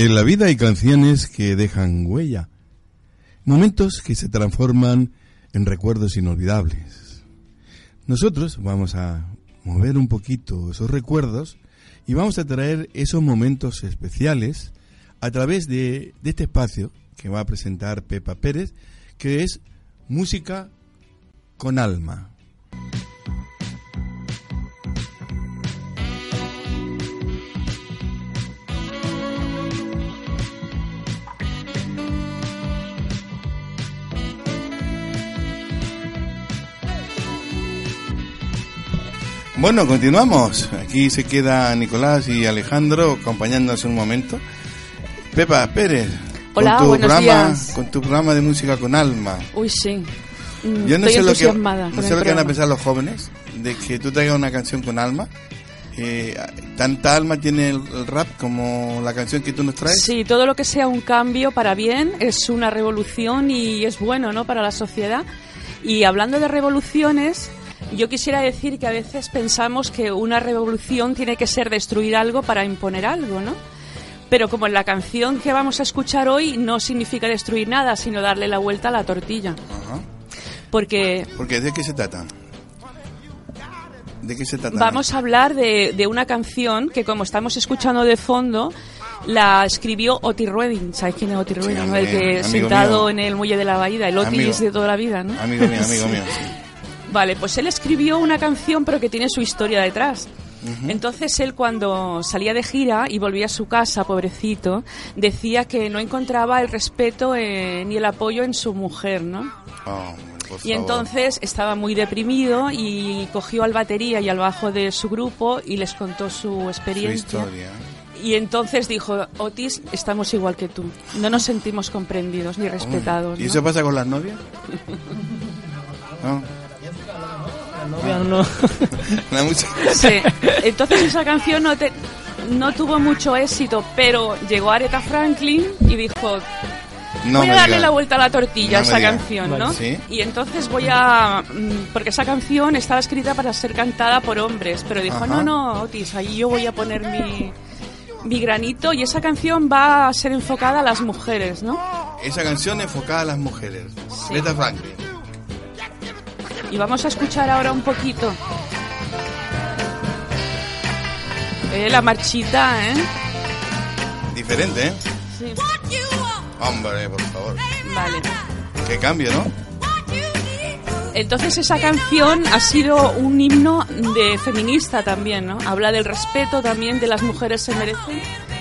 En la vida hay canciones que dejan huella, momentos que se transforman en recuerdos inolvidables. Nosotros vamos a mover un poquito esos recuerdos y vamos a traer esos momentos especiales a través de este espacio que va a presentar Pepa Pérez, que es Música con Alma. Bueno, continuamos. Aquí se queda Nicolás y Alejandro acompañándonos un momento. Pepa Pérez. Hola, buenos días. Con tu programa de Música con Alma. Uy, sí. Yo no estoy sé entusiasmada. no sé lo que van a pensar los jóvenes de que tú traigas una canción con alma. ¿Tanta alma tiene el rap como la canción que tú nos traes? Sí, todo lo que sea un cambio para bien es una revolución y es bueno, ¿no?, para la sociedad. Y hablando de revoluciones, yo quisiera decir que a veces pensamos que una revolución tiene que ser destruir algo para imponer algo, ¿no? Pero como en la canción que vamos a escuchar hoy no significa destruir nada, sino darle la vuelta a la tortilla. Ajá. Porque ¿de qué se trata? ¿De qué se trata? Vamos a hablar de una canción que, como estamos escuchando de fondo, la escribió Otis Redding. ¿Sabes quién es Otis Redding? Sí, ¿no? El que sentado mío. En el muelle de la bahía, el Otis de toda la vida, ¿no? Amigo mío, sí. Vale, pues él escribió una canción pero que tiene su historia detrás. Uh-huh. Entonces él, cuando salía de gira y volvía a su casa, pobrecito, decía que no encontraba el respeto ni el apoyo en su mujer, ¿no? Oh, y entonces estaba muy deprimido y cogió al batería y al bajo de su grupo y les contó su experiencia. Su historia. Y entonces dijo: Otis, estamos igual que tú, no nos sentimos comprendidos ni respetados. ¿Y ¿no? eso pasa con las novias? ¿No? No. Sí. Entonces esa canción no tuvo mucho éxito, pero llegó Aretha Franklin y dijo: voy a darle la vuelta a la tortilla a esa canción, ¿no? Vale, ¿sí? Y entonces porque esa canción estaba escrita para ser cantada por hombres, pero dijo: Ajá. no, Otis, ahí yo voy a poner mi granito, y esa canción va a ser enfocada a las mujeres, ¿no? Esa canción enfocada a las mujeres. Sí. Aretha Franklin. Y vamos a escuchar ahora un poquito la marchita, ¿eh? Diferente, ¿eh? Sí. Hombre, por favor. Vale. Qué cambio, ¿no? Entonces esa canción ha sido un himno de feminista también, ¿no? Habla del respeto también de las mujeres se merecen,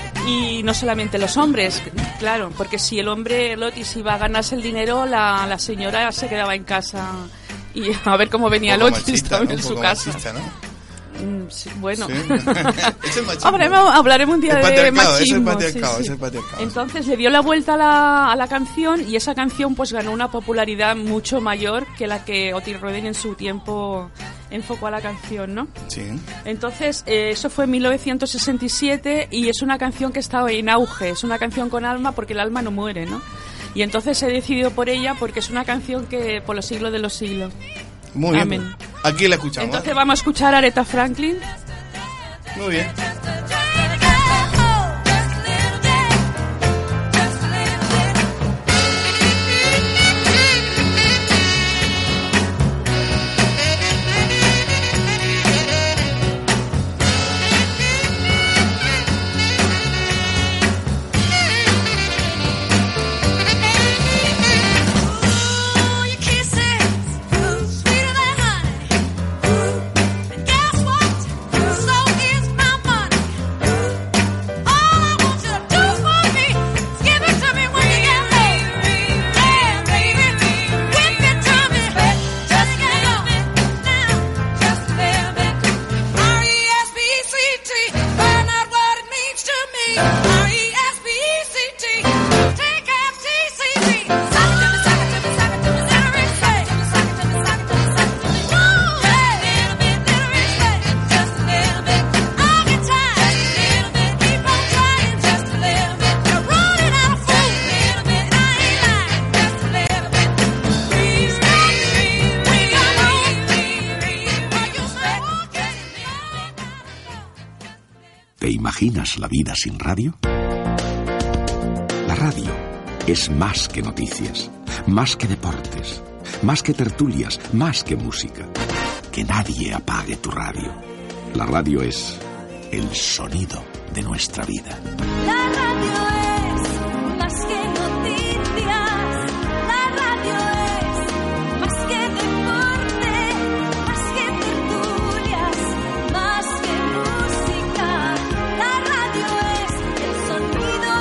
y no solamente los hombres, claro, porque si el hombre, el Otis, iba a ganarse el dinero, la señora se quedaba en casa y a ver cómo venía el Otis también en su casa. Machista, ¿no? Sí, bueno, sí. Es el machismo. hablaremos un día de machismo. Es el patriarcado. Entonces le dio la vuelta a la canción, y esa canción pues ganó una popularidad mucho mayor que la que Otis Redding en su tiempo enfocó a la canción, ¿no? Sí. Entonces eso fue en 1967 y es una canción que estaba en auge, es una canción con alma porque el alma no muere, ¿no? Y entonces he decidido por ella porque es una canción que por los siglos de los siglos. Muy bien. Amén. Aquí la escuchamos. Entonces vamos a escuchar a Aretha Franklin. Muy bien. ¿Te imaginas la vida sin radio? es más que noticias, más que deportes, más que tertulias, más que música. Que nadie apague tu radio. La radio es el sonido de nuestra vida. La radio es más que noticias. La radio es más que deporte, más que tertulias, más que música. La radio es el sonido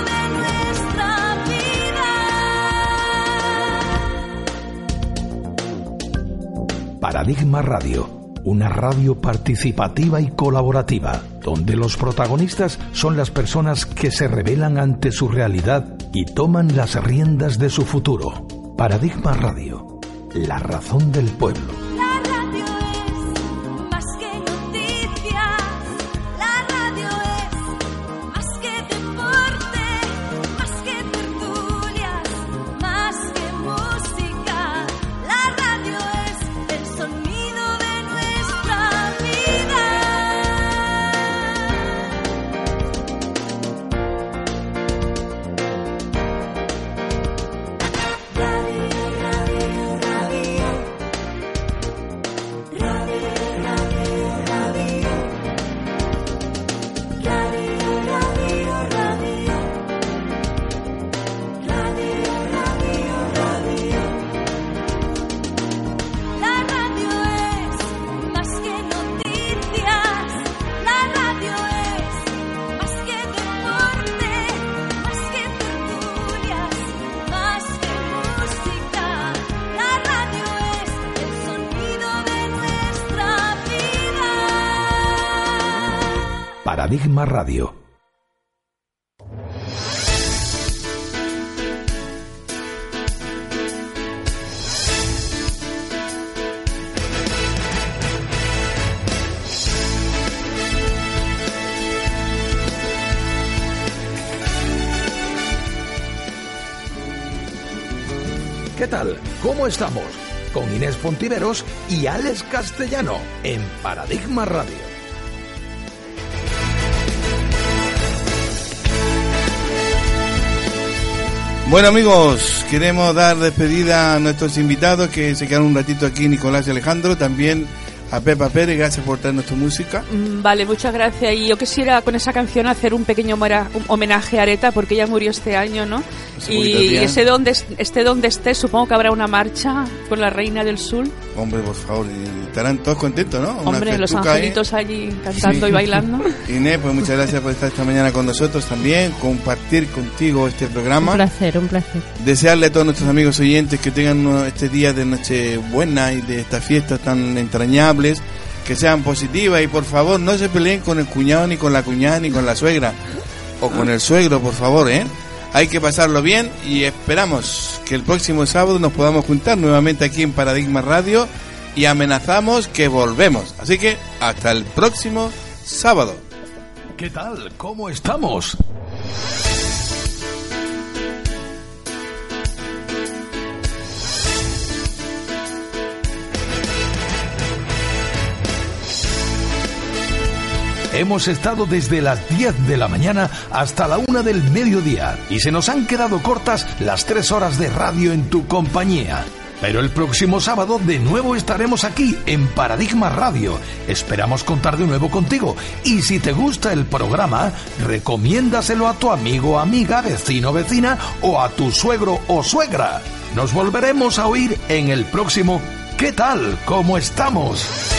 de nuestra vida. Paradigma Radio. Una radio participativa y colaborativa, donde los protagonistas son las personas que se rebelan ante su realidad y toman las riendas de su futuro. Paradigma Radio, la razón del pueblo. La radio es más que noticias. La radio es más que deporte, más que tertulias, más que música. La radio es el sonido de nuestra vida. La radio es más que noticias. La radio es más que deporte, más que tertulias, más que música. La radio es el sonido de nuestra vida. Paradigma Radio. ¿Qué tal? ¿Cómo estamos? Con Inés Fontiveros y Alex Castellano en Paradigma Radio. Bueno, amigos, queremos dar despedida a nuestros invitados que se quedaron un ratito aquí, Nicolás y Alejandro, también a Pepa Pérez, gracias por traernos tu música. Vale, muchas gracias. Y yo quisiera con esa canción hacer un pequeño homenaje a Areta, porque ella murió este año, ¿no? Y ese donde esté, supongo que habrá una marcha por la Reina del Sur. Hombre, por favor, estarán todos contentos, ¿no? Hombre, los angelitos allí cantando y bailando. Inés, pues muchas gracias por estar esta mañana con nosotros también, compartir contigo este programa. Un placer, un placer. Desearle a todos nuestros amigos oyentes que tengan este día de Nochebuena y de estas fiestas tan entrañables, que sean positivas y por favor no se peleen con el cuñado, ni con la cuñada, ni con la suegra o con el suegro, por favor, ¿eh? Hay que pasarlo bien y esperamos que el próximo sábado nos podamos juntar nuevamente aquí en Paradigma Radio y amenazamos que volvemos. Así que hasta el próximo sábado. ¿Qué tal? ¿Cómo estamos? Hemos estado desde las 10 de la mañana hasta la 1 del mediodía y se nos han quedado cortas las 3 horas de radio en tu compañía. Pero el próximo sábado de nuevo estaremos aquí en Paradigma Radio. Esperamos contar de nuevo contigo. Y si te gusta el programa, recomiéndaselo a tu amigo, amiga, vecino, vecina o a tu suegro o suegra. Nos volveremos a oír en el próximo ¿Qué tal? ¿Cómo estamos?